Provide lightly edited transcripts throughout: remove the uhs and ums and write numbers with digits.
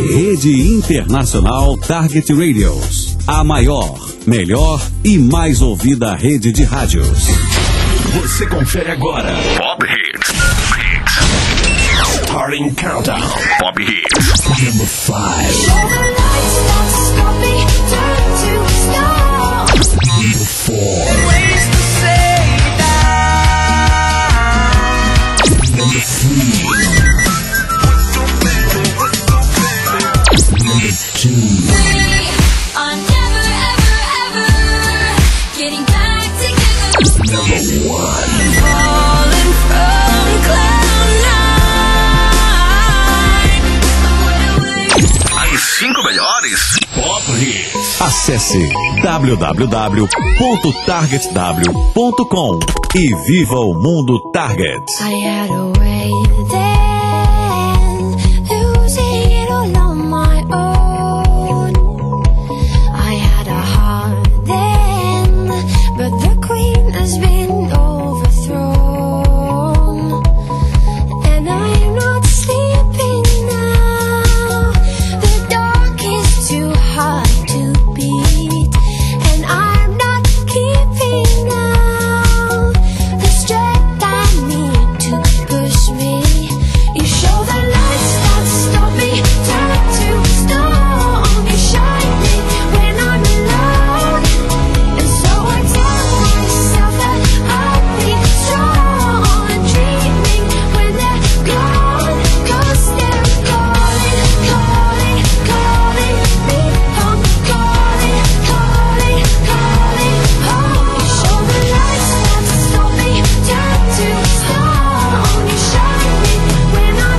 Rede Internacional Target Radios. A maior, melhor e mais ouvida rede de rádios. Você confere agora Pop Hits. Starting Countdown. Pop Hits. Number 5. Number 4. Number 3. Number 2. I'm never, ever, ever getting back together. Number 1. Falling from cloud nine. As 5 melhores Pop Hits. Acesse www.targetw.com e viva o mundo Target. I had a way then, losing it all on my own. I had a heart then, but the queen has been overthrown. And I'm not sleeping now, the dark is too hard to beat. And I'm not keeping now the strength I need to push me. You show the lights that stop me, turn to stone. You shine me when I'm alone, and so I tell myself that I'll be strong. And dreaming when they're gone, 'cause they're calling, calling, calling me home, calling, calling, calling home. You show the lights that stop me, turn to stone. You shine me when I'm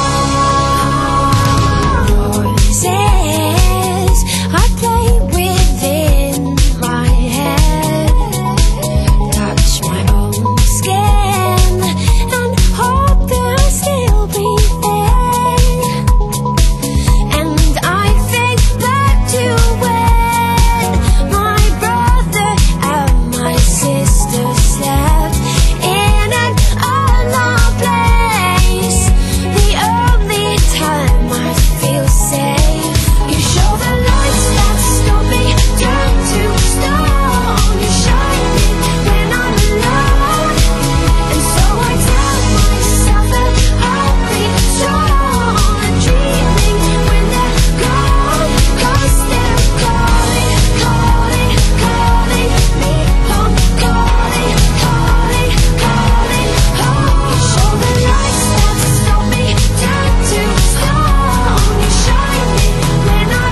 alone. Voices I play within my head, touch my own skin and hope they'll still be there. And I think back to when my brother and my sister slept in an unknown place. The only time I feel safe. You show the lights that stop me, turn to stone. You shine me when I'm alone, and so I tell myself that I'll be strong. And dreaming when they're gone, 'cause they're calling, calling, calling me home, calling, calling, calling home. You show the lights that stop me, turn to stone. You shine me when I'm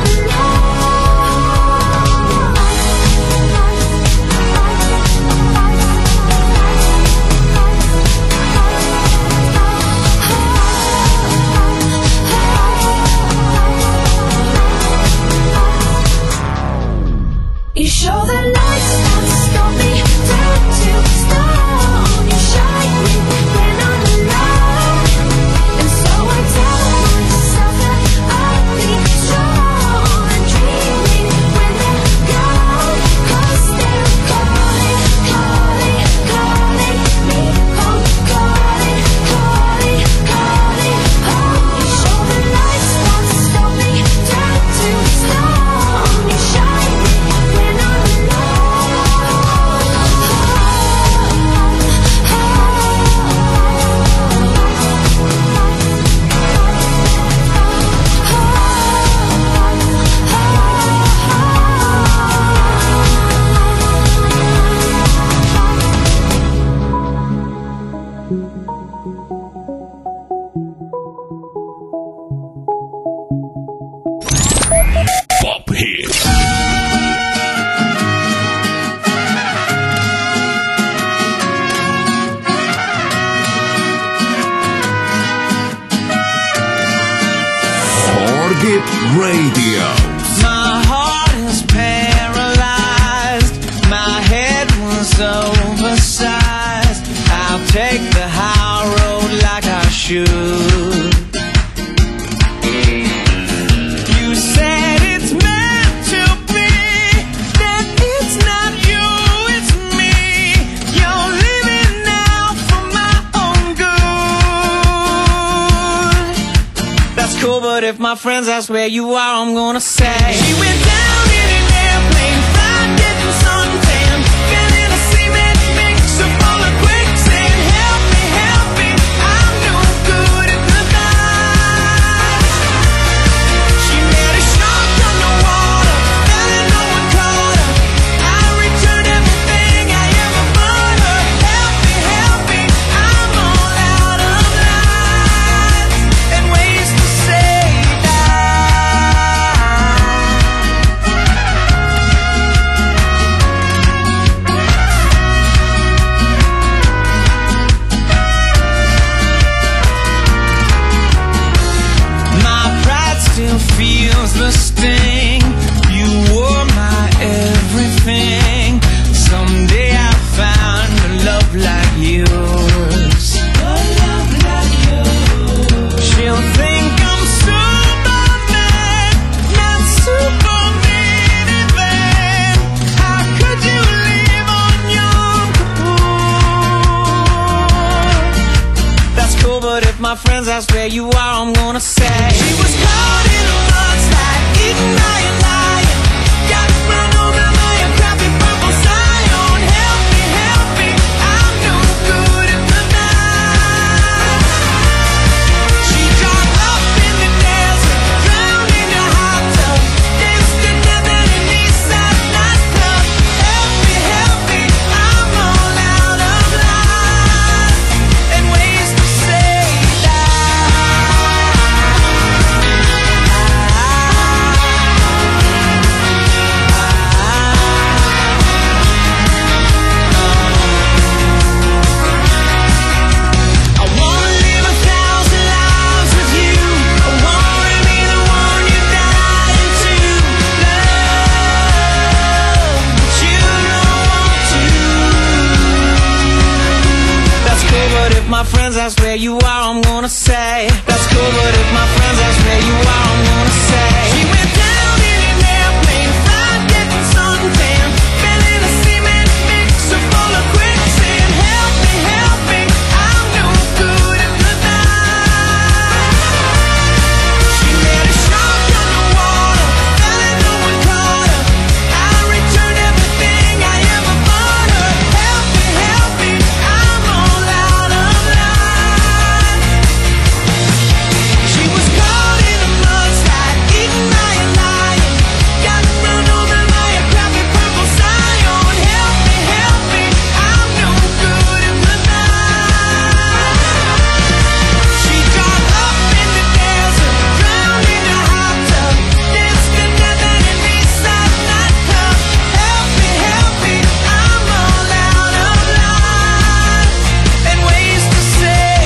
You show the lights that stop me, turn to stone. You shine me when I'm alone, and so I tell myself that I'll be strong. And dreaming when they're gone, 'cause they're calling, calling, calling me home, calling, calling, calling home. You show the lights that stop me, turn to stone. You shine me when I'm Pop Hits. Target Radio. My heart is paralyzed. My head was oversized. I'll take the high road like I should. You said it's meant to be, that it's not you, it's me. You're living now for my own good. That's cool, but if my friends ask where you are, I'm gonna say she went down in an airplane, fried, getting suntan, feeling a cement mixer full of quicksand. Help me, I'm no good at the night. She met a shark underwater, fell and no one caught her. I returned everything I ever bought her. Help me, I'm all out of lines and ways to say my pride still feels the sting. You were my everything. Someday I'll find a love like yours. She'll think I'm Superman, not Super minivan. How could you live on Yom Kippur? That's cool, but if my friends ask where you are, I'm gonna say she was caught in a mudslide, eaten by a lion, got run over by a crappy purple Zion. Help me, I'm no good at the night. She dropped up in the desert, drowned in a hot tub, danced to death at an Eastside nightclub. Help me, I'm all out of lines and ways to say I wanna live 1,000 lives with you. I wanna be the one you die into. Love, but you don't want to. That's cool, but if my friends ask where you are, I'm gonna say that's cool, but if my friends ask where you are, I'm gonna say she went down in an airplane, fried, getting suntan, feeling a cement mixer full of quicksand. Help me, I'm no good at the night. She met a shark underwater, fell and no one caught her. I returned everything I ever bought her. Help me, I'm all out of lines. She was caught in a mudslide, eaten by a lion, got run over by a crappy purple Zion. Help me, I'm no good at the night. She dropped up in the desert, drowned in a hot tub, danced to death at an Eastside nightclub. Help me, I'm all out of lines and ways to say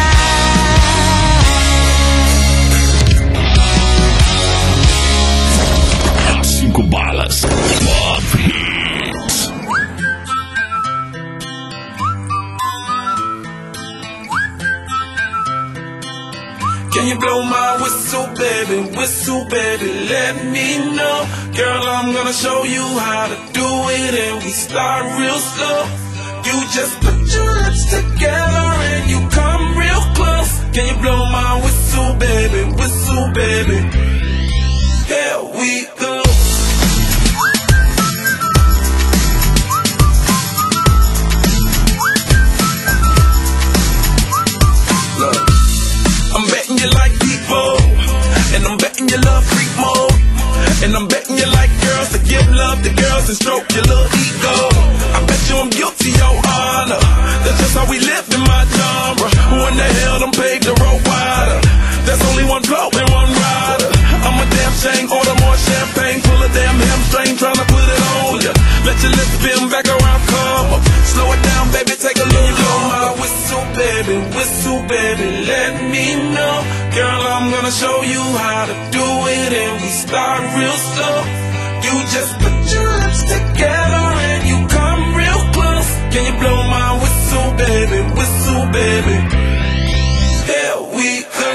Cinco balas. Pop Hits. Can you blow my whistle, baby, let me know. Girl, I'm gonna show you how to do it, and we start real slow. You just put your lips together and you come real close. Can you blow my whistle, baby, here we go. Look, I'm betting you like people, and I'm betting you love freak mode, and I'm betting you like girls to give love to girls and stroke your little ego. I bet you I'm guilty, your honor. That's just how we live in my genre. Who in the hell done paved the road wider? There's only one blow and one rider. I'm a damn shame, order more champagne, pull a damn hamstring, tryna put it on ya. Let your lips spin back around, come up. Slow it down, baby, take a look. Blow my whistle, baby, let me know. Girl, I'm gonna show you how to do it, and we start real slow. You just put your lips together and you come real close. Can you blow my whistle, baby? Here we go.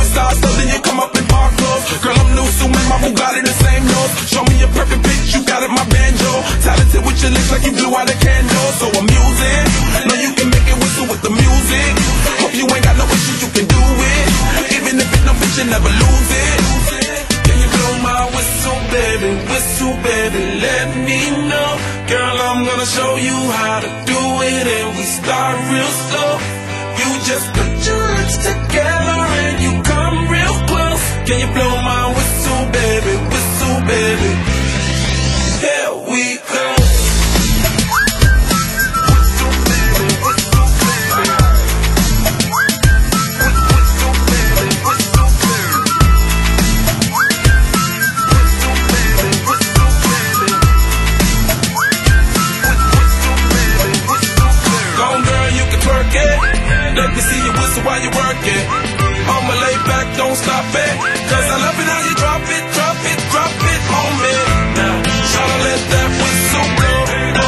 superstar, so then you come up in bar clothes. Girl, I'm new, so man, my Bugatti the same nose. Show me a perfect pitch, you got it, my banjo. Talented with your lips like you blew out a candle. So I'm using, know you can make it whistle with the music. Hope you ain't got no issues, you can do it. Even if it no bitch, you never lose it. Can you blow my whistle, baby, let me know. Girl, I'm gonna show you how to do it, and we start real slow. You just put your lips together and you come real close. Can you blow my whistle, baby, here we go. Let me see you whistle while you work it. I'ma lay back, don't stop it. Cause I love it how you drop it on me. Now, tryna let that whistle blow.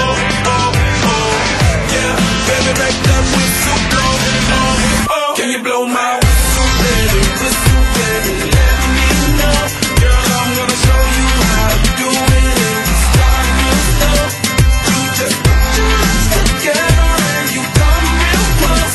Yeah, baby, make that whistle blow. Can you blow my whistle, baby? Let me know. Girl, I'm gonna show you how to do it. And we start real slow. You just put your lips together and you come real close.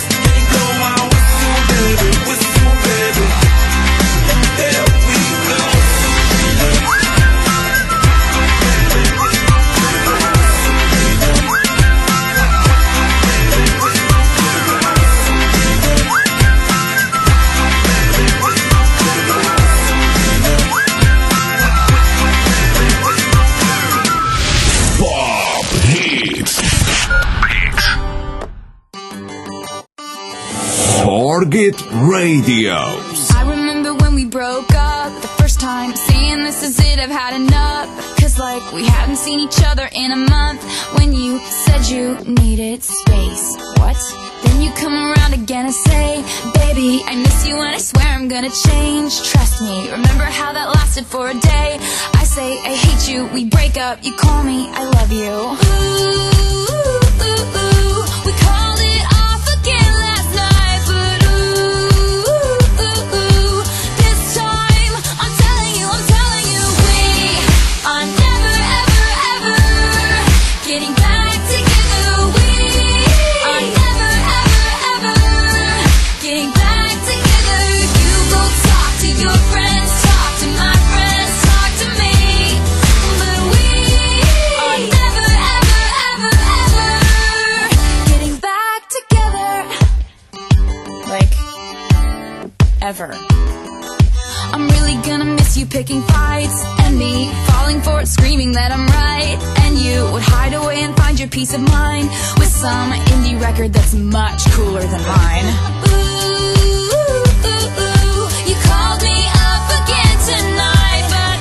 Target Radio. I remember when we broke up the first time, saying this is it, I've had enough. Cause like we hadn't seen each other in a month. When you said you needed space, what? Then you come around again and say, baby, I miss you and I swear I'm gonna change. Trust me, remember how that lasted for a day. I say I hate you, we break up, you call me, I love you. Ooh, we called it off again last night. Ever. I'm really gonna miss you picking fights and me falling for it, screaming that I'm right. And you would hide away and find your peace of mind with some indie record that's much cooler than mine. Ooh, you called me up again tonight, but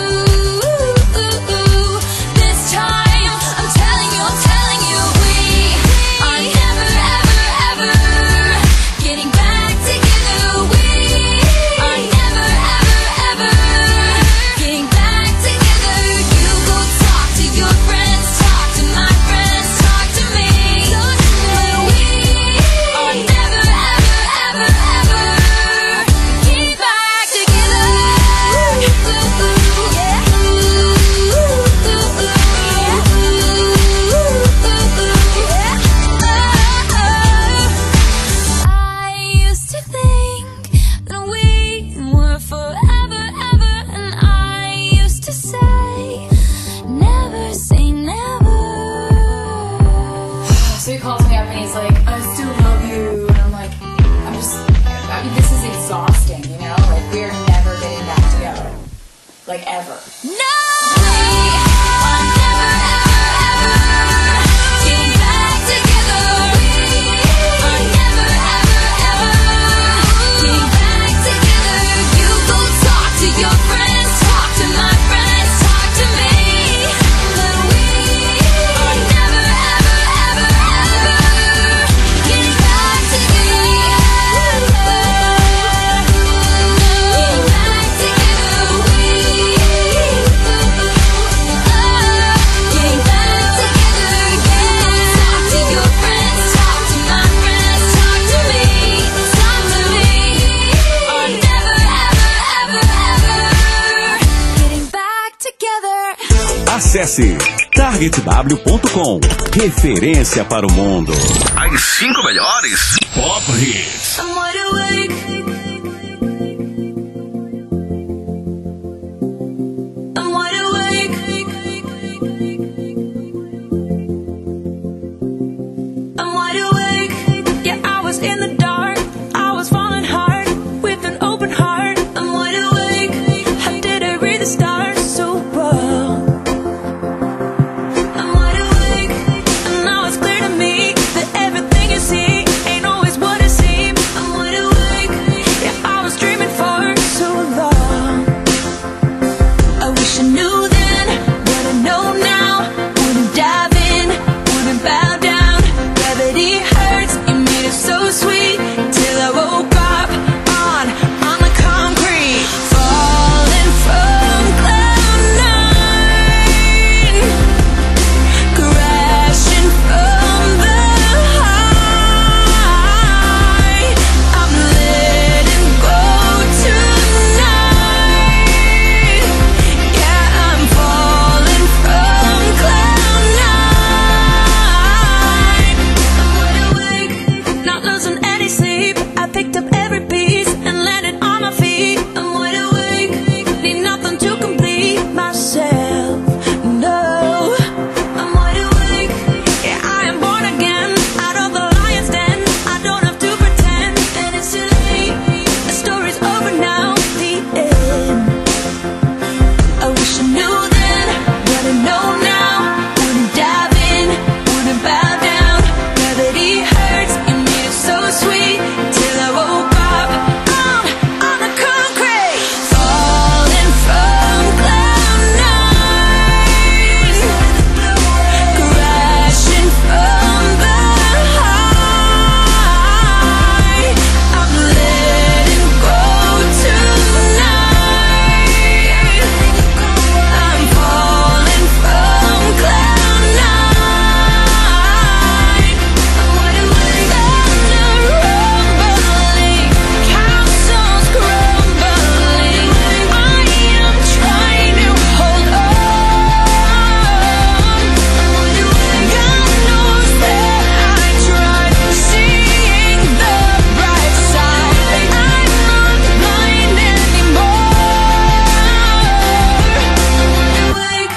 this time I'm telling you, we are never, ever getting back together. We are never, ever getting back together. You go talk to your friends, talk to my friends, talk to me. But we are never, ever getting back together. I used to think that we were forever, and I used to say, never say never. So he calls me up and he's like, I still love you. And I'm like, I mean, this is exhausting, you know? Like, we're never getting back together. Like, ever. No! I'm never, ever getting back together. I'm never, ever getting back together. You go talk to your friends, talk to my friends, talk to me. But we are never, ever getting back together. Getting back together. Acesse targetw.com. Referência para o mundo. As 5 melhores Pop Hits. I'm wide awake. I'm wide awake. I'm wide awake. Yeah, I was in the dark. I was falling hard with an open heart. I'm wide awake. How did I read the stars so well? I'm wide awake, and now it's clear to me that everything you see ain't always what it seems. I'm wide awake. Yeah, I was dreaming for so long. I wish I knew then what I know now. Wouldn't dive in, wouldn't bow down. Gravity hurts, you made it so sweet. Till I woke up on the concrete, falling from cloud nine, crashing from the high. I'm letting go tonight. Yeah, I'm falling from cloud nine. I'm wide awake, not losing any sleep. I picked up every piece and landed on my feet. I'm wide awake, need nothing to complete myself. No, I'm wide awake. Yeah, I am born again out of the lion's den. I don't have to pretend that it's too late. The story's over now, the end. I wish I knew then what I know now. Wouldn't dive in, wouldn't bow down. Gravity hurts, you made it so sweet. Till I woke up on the concrete, falling from cloud nine, crashing from the high. I'm letting go tonight. I'm falling from cloud nine. I'm wide awake, thunder rumbling, castles crumbling. I am trying to hold on. I'm wide awake, God knows that I tried seeing the bright side. I'm not blind anymore. I'm wide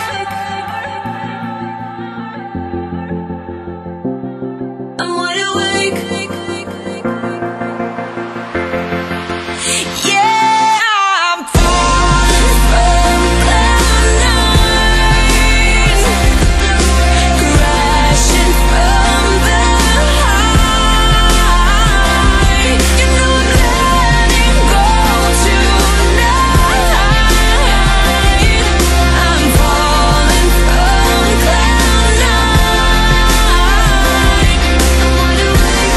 awake. I'm wide awake. Yeah, I'm falling from cloud nine, crashing from the high. You know I'm letting go tonight. I'm falling from cloud nine. I'm wide awake.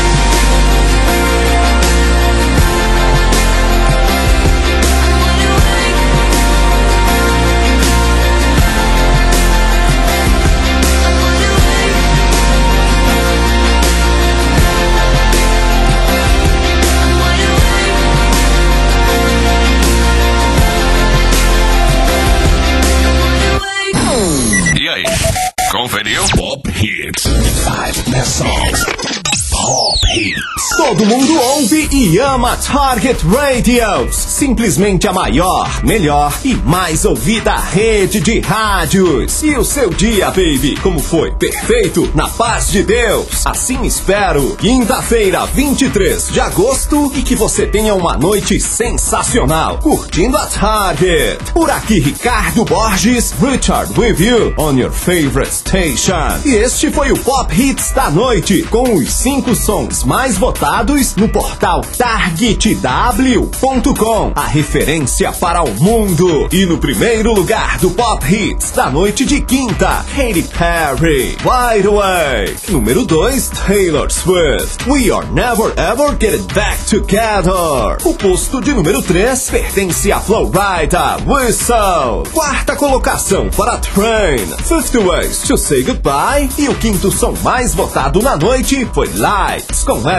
E aí, conferiu? Pop Hits. 5 best songs. Pop Hits. Todo mundo ouve e ama Target Radios. Simplesmente a maior, melhor e mais ouvida rede de rádios. E o seu dia, baby, como foi? Perfeito? Na paz de Deus. Assim espero. Quinta-feira, 23 de agosto. E que você tenha uma noite sensacional, curtindo a Target. Por aqui, Ricardo Borges, Richard with you on your favorite station. E este foi o Pop Hits da noite, com os 5 sons mais votados no portal targetw.com, a referência para o mundo. E no primeiro lugar do Pop Hits da noite de quinta, Katy Perry, Wide Awake. Número 2, Taylor Swift, We Are Never Ever Getting Back Together. O posto de número 3 pertence a Florida, Whistle. Quarta colocação para Train, 50 Ways to Say Goodbye. E o quinto som mais votado na noite foi Lights com Ellie Goulding.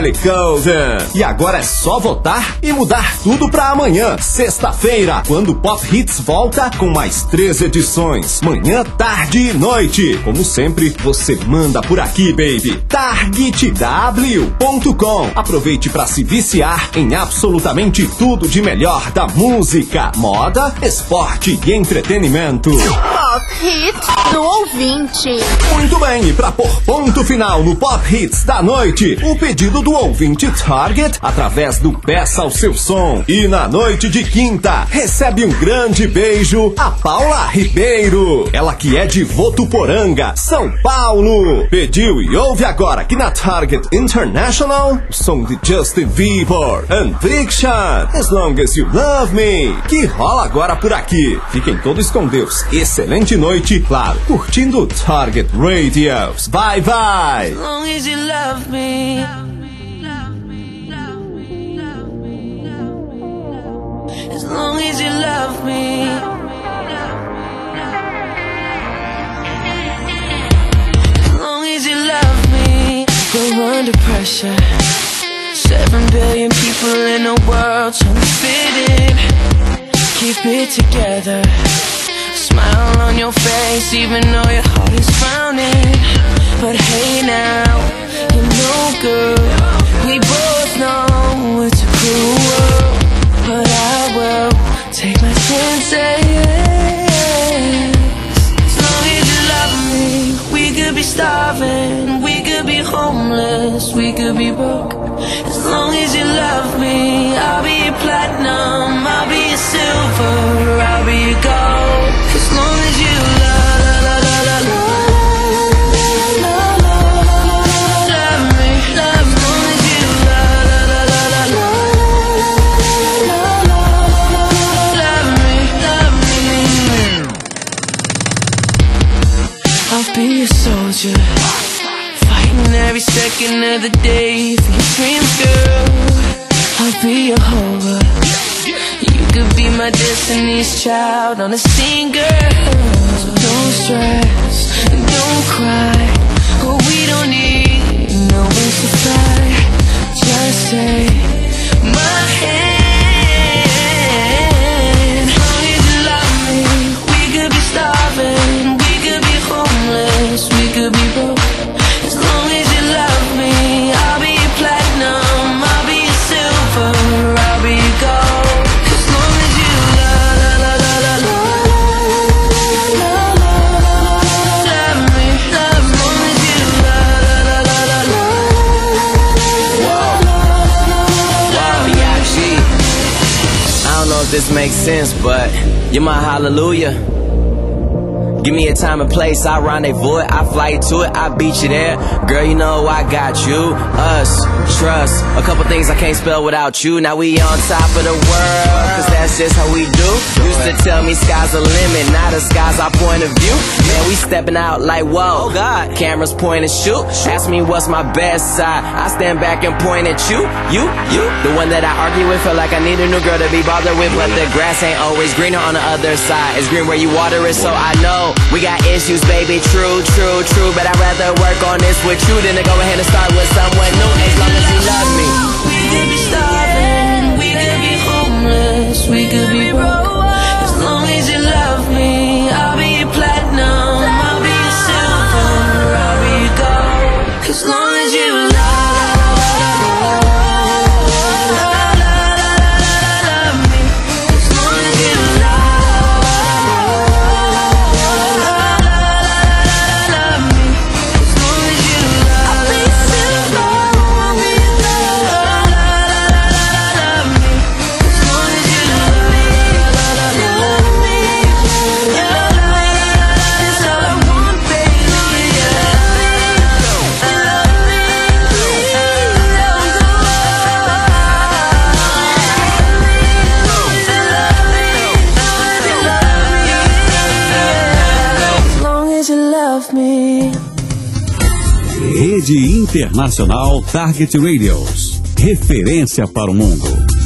Golden. E agora é só votar e mudar tudo pra amanhã, sexta-feira, quando o Pop Hits volta com mais 3 edições. Manhã, tarde e noite. Como sempre, você manda por aqui, baby. TargetW.com. Aproveite pra se viciar em absolutamente tudo de melhor da música, moda, esporte e entretenimento. Pop Hits do ouvinte. Muito bem, e pra pôr ponto final no Pop Hits da noite, o pedido do ouvinte Target através do Peça o Seu Som. E na noite de quinta, recebe um grande beijo a Paula Ribeiro. Ela que é de Votuporanga, São Paulo. Pediu e ouve agora aqui na Target International o som de Justin Bieber and Fiction, As Long As You Love Me, que rola agora por aqui. Fiquem todos com Deus. Excelente noite, claro, curtindo Target Radios. Bye, bye. As long as you love me. As long as you love me. As long as you love me. We're under pressure. 7 billion people in the world trying to fit in. Keep it together. Smile on your face even though your heart is frowning. But hey now, you're no good. We both know it's a cruel world, but I will take my chances. As long as you love me, we could be starving, we could be homeless, we could be broke. As long as you love me, I'll be your platinum, I'll be your silver, I'll be your gold. As long as you love me, as long as you love me. I'll be a soldier, fighting every second of the day for your dreams, girl. I'll be your Jehovah. You could be my Destiny's Child on a scene, girl. So don't stress and don't cry. Oh, we don't need no wings to fly. Just take my hand. As long as you love me, we could be starving, we could be homeless, we could be broke. As long as you love me, I'll be your platinum, I'll be your silver, I'll be your gold. As long as you love me, as long as you I don't know if this makes sense, but you're my hallelujah. Give me a time and place, I rendezvous it, I fly to it, I beat you there. Girl, you know I got you, us, trust. A couple things I can't spell without you. Now we on top of the world, cause that's just how we do. Used to tell me sky's the limit, now the sky's our point of view. Man, we stepping out like whoa, God. Cameras point and shoot. Ask me what's my best side, I stand back and point at you. The one that I argue with, feel like I need a new girl to be bothered with. But the grass ain't always greener on the other side. It's green where you water it, so I know we got issues, baby, true. But I'd rather work on this with you than to go ahead and start with someone new. As long as you love me. We could be starving, we could be homeless, we could be broke. As long as you love me, I'll be your platinum, I'll be your silver, I'll be your gold. As long as you love me. Rede Internacional Target Radios. Referência para o mundo.